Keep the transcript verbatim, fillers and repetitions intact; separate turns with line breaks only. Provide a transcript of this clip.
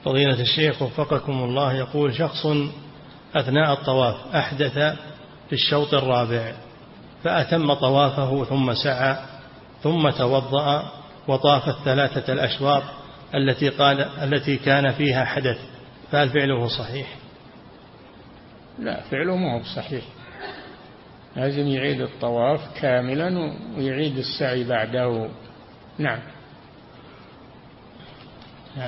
فضيلة الشيخ وفقكم الله، يقول شخص أثناء الطواف أحدث في الشوط الرابع فأتم طوافه ثم سعى ثم توضأ وطاف الثلاثة الأشواط التي قال التي كان فيها حدث، فهل فعله صحيح؟
لا، فعله ما هو صحيح، لازم يعيد الطواف كاملا ويعيد السعي بعده. نعم.